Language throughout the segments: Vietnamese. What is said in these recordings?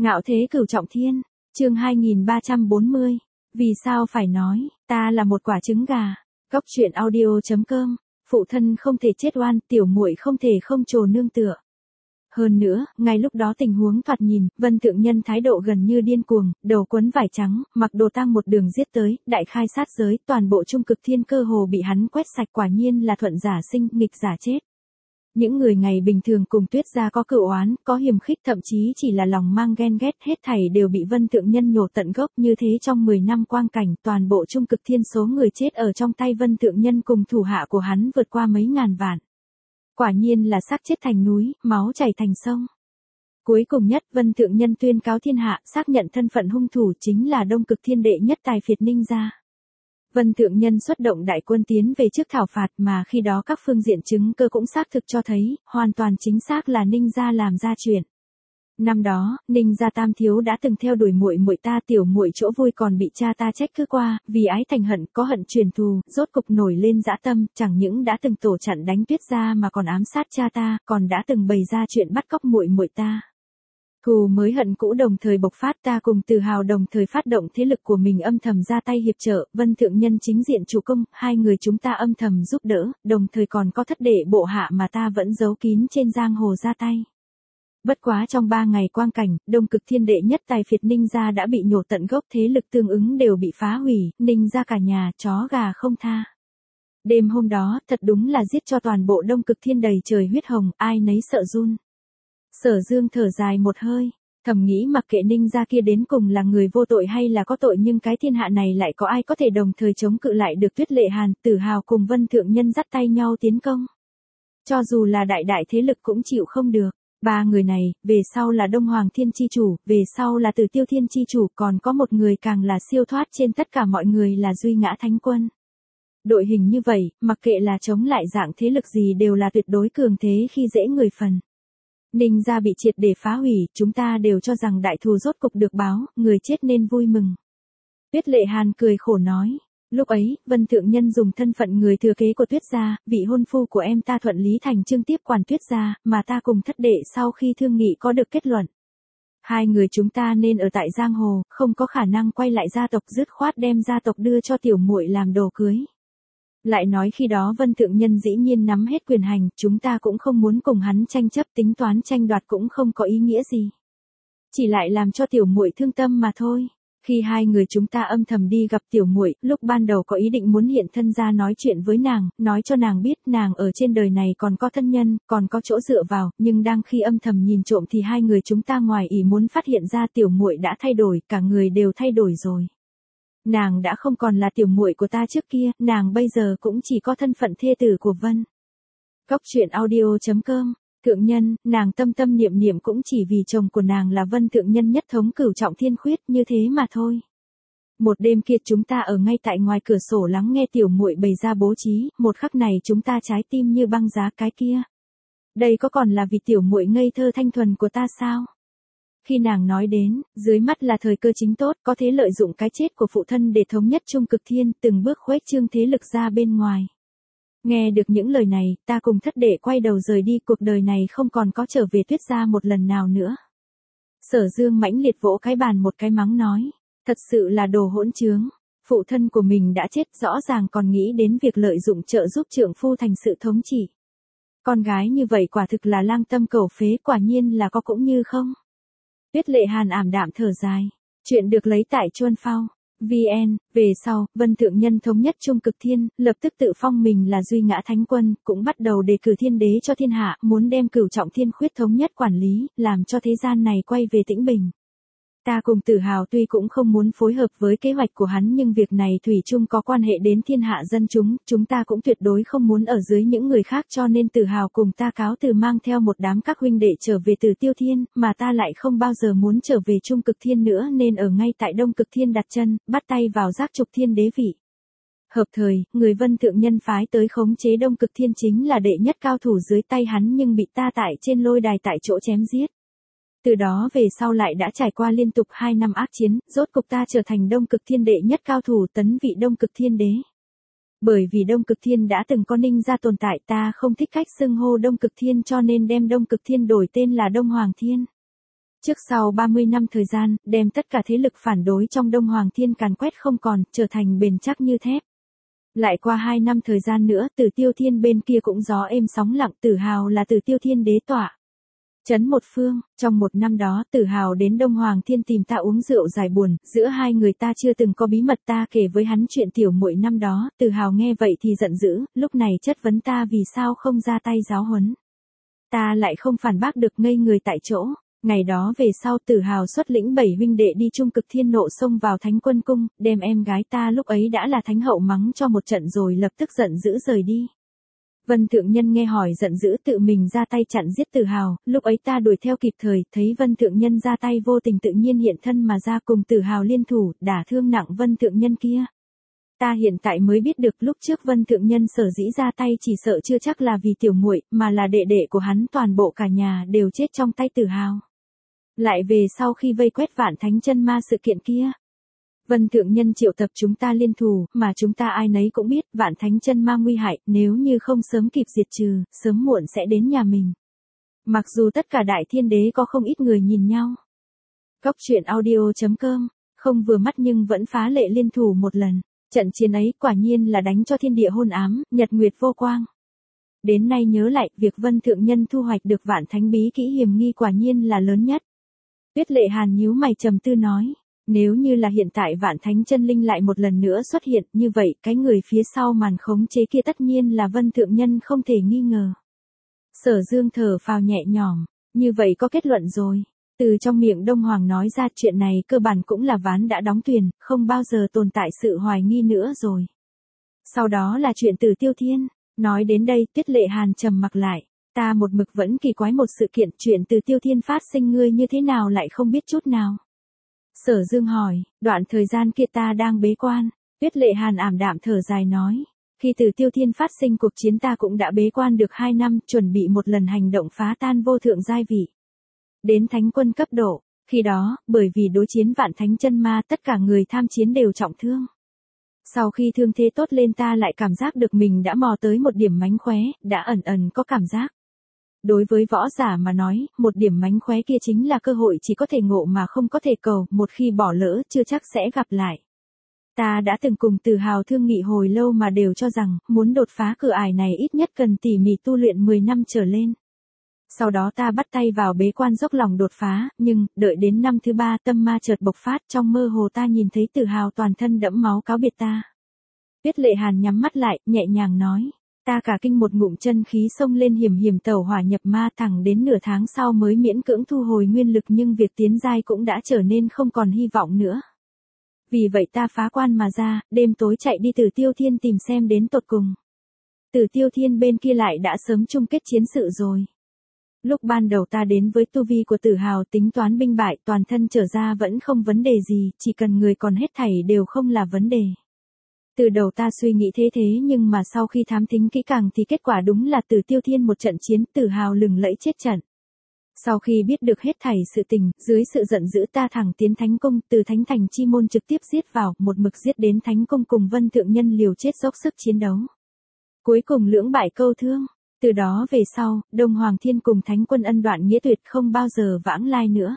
Ngạo thế cửu trọng thiên, chương 2340. Vì sao phải nói, ta là một quả trứng gà. Góc truyện audio.com. Phụ thân không thể chết oan, tiểu muội không thể không trồ nương tựa. Hơn nữa, ngay lúc đó tình huống thoạt nhìn, Vân Thượng Nhân thái độ gần như điên cuồng, đầu quấn vải trắng, mặc đồ tang một đường giết tới, đại khai sát giới, toàn bộ trung cực thiên cơ hồ bị hắn quét sạch, quả nhiên là thuận giả sinh, nghịch giả chết. Những người ngày bình thường cùng Tuyết gia có cựu oán, có hiềm khích, thậm chí chỉ là lòng mang ghen ghét, hết thảy đều bị Vân Thượng Nhân nhổ tận gốc. Như thế trong 10 năm quang cảnh, toàn bộ trung cực thiên số người chết ở trong tay Vân Thượng Nhân cùng thủ hạ của hắn vượt qua mấy ngàn vạn. Quả nhiên là xác chết thành núi, máu chảy thành sông. Cuối cùng nhất, Vân Thượng Nhân tuyên cáo thiên hạ, xác nhận thân phận hung thủ chính là Đông Cực Thiên đệ nhất tài phiệt Ninh gia. Vân Thượng Nhân xuất động đại quân tiến về trước thảo phạt, mà khi đó các phương diện chứng cơ cũng xác thực cho thấy, hoàn toàn chính xác là Ninh gia làm ra chuyện. Năm đó, Ninh gia tam thiếu đã từng theo đuổi muội muội ta, tiểu muội chỗ vui còn bị cha ta trách cứ qua, vì ái thành hận, có hận truyền thù, rốt cục nổi lên dã tâm, chẳng những đã từng tổ chặn đánh Tuyết gia mà còn ám sát cha ta, còn đã từng bày ra chuyện bắt cóc muội muội ta. Thù mới hận cũ đồng thời bộc phát, ta cùng Từ Hào đồng thời phát động thế lực của mình âm thầm ra tay hiệp trợ, Vân Thượng Nhân chính diện chủ công, hai người chúng ta âm thầm giúp đỡ, đồng thời còn có thất đệ bộ hạ mà ta vẫn giấu kín trên giang hồ ra tay. Bất quá trong 3 ngày quang cảnh, Đông Cực Thiên đệ nhất tài phiệt Ninh gia đã bị nhổ tận gốc, thế lực tương ứng đều bị phá hủy, Ninh gia cả nhà, chó gà không tha. Đêm hôm đó, thật đúng là giết cho toàn bộ Đông Cực Thiên đầy trời huyết hồng, ai nấy sợ run. Sở Dương thở dài một hơi, thầm nghĩ mặc kệ Ninh gia kia đến cùng là người vô tội hay là có tội, nhưng cái thiên hạ này lại có ai có thể đồng thời chống cự lại được Tuyết Lệ Hàn, Tử Hào cùng Vân Thượng Nhân dắt tay nhau tiến công. Cho dù là đại thế lực cũng chịu không được. Ba người này, về sau là Đông Hoàng Thiên chi chủ, về sau là Tử Tiêu Thiên chi chủ, còn có một người càng là siêu thoát trên tất cả mọi người là Duy Ngã Thánh Quân. Đội hình như vậy, mặc kệ là chống lại dạng thế lực gì đều là tuyệt đối cường thế khi dễ người phần. Ninh gia bị triệt để phá hủy, chúng ta đều cho rằng đại thù rốt cục được báo, người chết nên vui mừng. Tuyết Lệ Hàn cười khổ nói. Lúc ấy, Vân Thượng Nhân dùng thân phận người thừa kế của Tuyết gia, vị hôn phu của em ta thuận lý thành chương tiếp quản Tuyết gia, mà ta cùng thất đệ sau khi thương nghị có được kết luận. Hai người chúng ta nên ở tại giang hồ, không có khả năng quay lại gia tộc, dứt khoát đem gia tộc đưa cho tiểu muội làm đồ cưới. Lại nói khi đó Vân Thượng Nhân dĩ nhiên nắm hết quyền hành, chúng ta cũng không muốn cùng hắn tranh chấp, tính toán tranh đoạt cũng không có ý nghĩa gì. Chỉ lại làm cho tiểu muội thương tâm mà thôi. Khi hai người chúng ta âm thầm đi gặp tiểu muội, lúc ban đầu có ý định muốn hiện thân ra nói chuyện với nàng, nói cho nàng biết nàng ở trên đời này còn có thân nhân, còn có chỗ dựa vào, nhưng đang khi âm thầm nhìn trộm thì hai người chúng ta ngoài ý muốn phát hiện ra tiểu muội đã thay đổi, cả người đều thay đổi rồi. Nàng đã không còn là tiểu muội của ta trước kia, nàng bây giờ cũng chỉ có thân phận thê tử của Vân. Góc truyện audio.com. Thượng Nhân, nàng tâm tâm niệm niệm cũng chỉ vì chồng của nàng là Vân Thượng Nhân nhất thống cửu trọng thiên khuyết, như thế mà thôi. Một đêm kia chúng ta ở ngay tại ngoài cửa sổ lắng nghe tiểu muội bày ra bố trí, một khắc này chúng ta trái tim như băng giá, cái kia. Đây có còn là vì tiểu muội ngây thơ thanh thuần của ta sao? Khi nàng nói đến, dưới mắt là thời cơ chính tốt, có thể lợi dụng cái chết của phụ thân để thống nhất trung cực thiên, từng bước khuếch trương thế lực ra bên ngoài. Nghe được những lời này, ta cùng thất đệ quay đầu rời đi, cuộc đời này không còn có trở về Tuyết gia một lần nào nữa. Sở Dương mãnh liệt vỗ cái bàn một cái mắng nói, thật sự là đồ hỗn trướng, phụ thân của mình đã chết, rõ ràng còn nghĩ đến việc lợi dụng trợ giúp trượng phu thành sự thống trị. Con gái như vậy quả thực là lang tâm cầu phế, quả nhiên là có cũng như không. Tuyết Lệ Hàn ảm đạm thở dài, chuyện được lấy tại Chuân Phao. VN, về sau, Vân Thượng Nhân thống nhất trung cực thiên, lập tức tự phong mình là Duy Ngã Thánh Quân, cũng bắt đầu đề cử thiên đế cho thiên hạ, muốn đem cửu trọng thiên khuyết thống nhất quản lý, làm cho thế gian này quay về tĩnh bình. Ta cùng Tử Hào tuy cũng không muốn phối hợp với kế hoạch của hắn, nhưng việc này thủy chung có quan hệ đến thiên hạ dân chúng ta cũng tuyệt đối không muốn ở dưới những người khác, cho nên Tử Hào cùng ta cáo từ mang theo một đám các huynh đệ trở về Tử Tiêu Thiên, mà ta lại không bao giờ muốn trở về trung cực thiên nữa, nên ở ngay tại Đông Cực Thiên đặt chân, bắt tay vào giác trục thiên đế vị. Hợp thời, người Vân Thượng Nhân phái tới khống chế Đông Cực Thiên chính là đệ nhất cao thủ dưới tay hắn, nhưng bị ta tại trên lôi đài tại chỗ chém giết. Từ đó về sau lại đã trải qua liên tục 2 năm ác chiến, rốt cục ta trở thành Đông Cực Thiên đệ nhất cao thủ, tấn vị Đông Cực Thiên đế. Bởi vì Đông Cực Thiên đã từng có Ninh gia tồn tại, ta không thích cách xưng hô Đông Cực Thiên cho nên đem Đông Cực Thiên đổi tên là Đông Hoàng Thiên. Trước sau 30 năm thời gian, đem tất cả thế lực phản đối trong Đông Hoàng Thiên càn quét không còn, trở thành bền chắc như thép. Lại qua 2 năm thời gian nữa, Tử Tiêu Thiên bên kia cũng gió êm sóng lặng, Tử Hào là Tử Tiêu Thiên đế tọa. Trấn một phương, trong một năm đó Tử Hào đến Đông Hoàng Thiên tìm ta uống rượu giải buồn, giữa hai người ta chưa từng có bí mật, ta kể với hắn chuyện tiểu muội năm đó, Tử Hào nghe vậy thì giận dữ, lúc này chất vấn ta vì sao không ra tay giáo huấn. Ta lại không phản bác được, ngây người tại chỗ. Ngày đó về sau Tử Hào xuất lĩnh 7 huynh đệ đi trung cực thiên nộ xông vào Thánh Quân cung, đem em gái ta lúc ấy đã là thánh hậu mắng cho một trận rồi lập tức giận dữ rời đi. Vân Thượng Nhân nghe hỏi giận dữ tự mình ra tay chặn giết Tử Hào, lúc ấy ta đuổi theo kịp thời, thấy Vân Thượng Nhân ra tay vô tình tự nhiên hiện thân mà ra cùng Tử Hào liên thủ, đả thương nặng Vân Thượng Nhân kia. Ta hiện tại mới biết được lúc trước Vân Thượng Nhân sở dĩ ra tay chỉ sợ chưa chắc là vì tiểu muội, mà là đệ đệ của hắn, toàn bộ cả nhà đều chết trong tay Tử Hào. Lại về sau khi vây quét Vạn Thánh Chân Ma sự kiện kia, Vân Thượng Nhân triệu tập chúng ta liên thủ, mà chúng ta ai nấy cũng biết Vạn Thánh Chân Ma nguy hại, nếu như không sớm kịp diệt trừ, sớm muộn sẽ đến nhà mình. Mặc dù tất cả Đại Thiên Đế có không ít người nhìn nhau. Cóc truyện audio.com, không vừa mắt nhưng vẫn phá lệ liên thủ một lần. Trận chiến ấy quả nhiên là đánh cho thiên địa hôn ám, nhật nguyệt vô quang. Đến nay nhớ lại, việc Vân Thượng Nhân thu hoạch được Vạn Thánh bí kỹ hiểm nghi quả nhiên là lớn nhất. Tuyết Lệ Hàn nhíu mày trầm tư nói, nếu như là hiện tại Vạn Thánh chân linh lại một lần nữa xuất hiện, như vậy cái người phía sau màn khống chế kia tất nhiên là Vân Thượng Nhân không thể nghi ngờ. Sở Dương thở phào nhẹ nhõm, như vậy có kết luận rồi. Từ trong miệng Đông Hoàng nói ra chuyện này cơ bản cũng là ván đã đóng thuyền, không bao giờ tồn tại sự hoài nghi nữa rồi. Sau đó là chuyện Tử Tiêu Thiên, nói đến đây Tuyết Lệ Hàn trầm mặc lại. Ta một mực vẫn kỳ quái một sự kiện, chuyện Tử Tiêu Thiên phát sinh ngươi như thế nào lại không biết chút nào. Sở Dương hỏi, đoạn thời gian kia ta đang bế quan. Tuyết Lệ Hàn ảm đạm thở dài nói, khi Tử Tiêu Thiên phát sinh cuộc chiến ta cũng đã bế quan được 2 năm, chuẩn bị một lần hành động phá tan vô thượng giai vị. Đến thánh quân cấp độ, khi đó, bởi vì đối chiến Vạn Thánh Chân Ma tất cả người tham chiến đều trọng thương. Sau khi thương thế tốt lên ta lại cảm giác được mình đã mò tới một điểm mánh khóe, đã ẩn ẩn có cảm giác. Đối với võ giả mà nói, một điểm mánh khóe kia chính là cơ hội chỉ có thể ngộ mà không có thể cầu, một khi bỏ lỡ chưa chắc sẽ gặp lại. Ta đã từng cùng Tử Hào thương nghị hồi lâu mà đều cho rằng, muốn đột phá cửa ải này ít nhất cần tỉ mỉ tu luyện 10 năm trở lên. Sau đó ta bắt tay vào bế quan dốc lòng đột phá, nhưng, đợi đến năm thứ 3 tâm ma chợt bộc phát, trong mơ hồ ta nhìn thấy Tử Hào toàn thân đẫm máu cáo biệt ta. Tuyết Lệ Hàn nhắm mắt lại, nhẹ nhàng nói, ta cả kinh một ngụm chân khí xông lên hiểm tẩu hỏa nhập ma, thẳng đến nửa tháng sau mới miễn cưỡng thu hồi nguyên lực, nhưng việc tiến giai cũng đã trở nên không còn hy vọng nữa. Vì vậy ta phá quan mà ra, đêm tối chạy đi Tử Tiêu Thiên tìm xem đến tột cùng. Tử Tiêu Thiên bên kia lại đã sớm chung kết chiến sự rồi. Lúc ban đầu ta đến với tu vi của Tử Hào tính toán binh bại, toàn thân trở ra vẫn không vấn đề gì, chỉ cần người còn hết thảy đều không là vấn đề. Từ đầu ta suy nghĩ thế nhưng mà sau khi thám thính kỹ càng thì kết quả đúng là Tử Tiêu Thiên một trận chiến Tử Hào lừng lẫy chết trận. Sau khi biết được hết thảy sự tình, dưới sự giận dữ ta thẳng tiến Thánh Cung, từ Thánh Thành chi môn trực tiếp giết vào, một mực giết đến Thánh Cung cùng Vân Thượng Nhân liều chết dốc sức chiến đấu. Cuối cùng lưỡng bại câu thương. Từ đó về sau, Đông Hoàng Thiên cùng Thánh Quân ân đoạn nghĩa tuyệt, không bao giờ vãng lai nữa.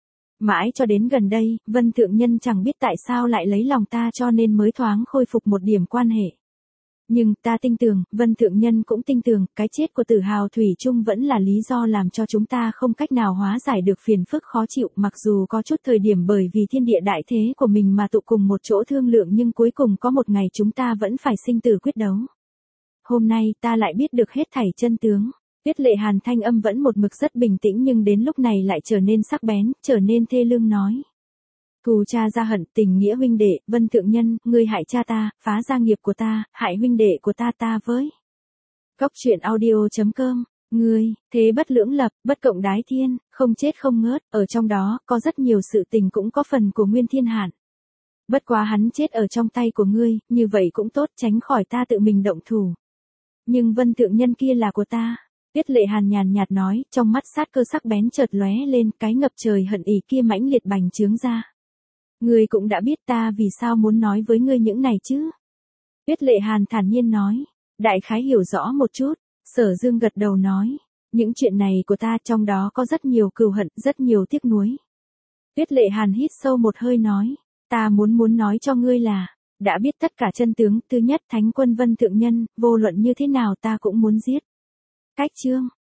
Mãi cho đến gần đây, Vân Thượng Nhân chẳng biết tại sao lại lấy lòng ta cho nên mới thoáng khôi phục một điểm quan hệ. Nhưng ta tin tưởng, Vân Thượng Nhân cũng tin tưởng, cái chết của Tử Hào thủy chung vẫn là lý do làm cho chúng ta không cách nào hóa giải được phiền phức khó chịu, mặc dù có chút thời điểm bởi vì thiên địa đại thế của mình mà tụ cùng một chỗ thương lượng, nhưng cuối cùng có một ngày chúng ta vẫn phải sinh tử quyết đấu. Hôm nay ta lại biết được hết thảy chân tướng. Tuyết Lệ Hàn thanh âm vẫn một mực rất bình tĩnh nhưng đến lúc này lại trở nên sắc bén, trở nên thê lương nói. Thù cha ra hận, tình nghĩa huynh đệ, Vân Thượng Nhân, ngươi hại cha ta, phá gia nghiệp của ta, hại huynh đệ của ta với. Cóc truyện audio.com, ngươi, thế bất lưỡng lập, bất cộng đái thiên, không chết không ngớt, ở trong đó, có rất nhiều sự tình cũng có phần của Nguyên Thiên Hạn. Bất quá hắn chết ở trong tay của ngươi, như vậy cũng tốt, tránh khỏi ta tự mình động thủ. Nhưng Vân Thượng Nhân kia là của ta. Tuyết Lệ Hàn nhàn nhạt nói, trong mắt sát cơ sắc bén chợt lóe lên, cái ngập trời hận ý kia mãnh liệt bành trướng ra. Ngươi cũng đã biết ta vì sao muốn nói với ngươi những này chứ? Tuyết Lệ Hàn thản nhiên nói, đại khái hiểu rõ một chút. Sở Dương gật đầu nói, Những chuyện này của ta trong đó có rất nhiều cừu hận, rất nhiều tiếc nuối. Tuyết Lệ Hàn hít sâu một hơi nói, ta muốn nói cho ngươi là, đã biết tất cả chân tướng, thứ nhất Thánh Quân Vân Thượng Nhân, vô luận như thế nào ta cũng muốn giết. Cách chương.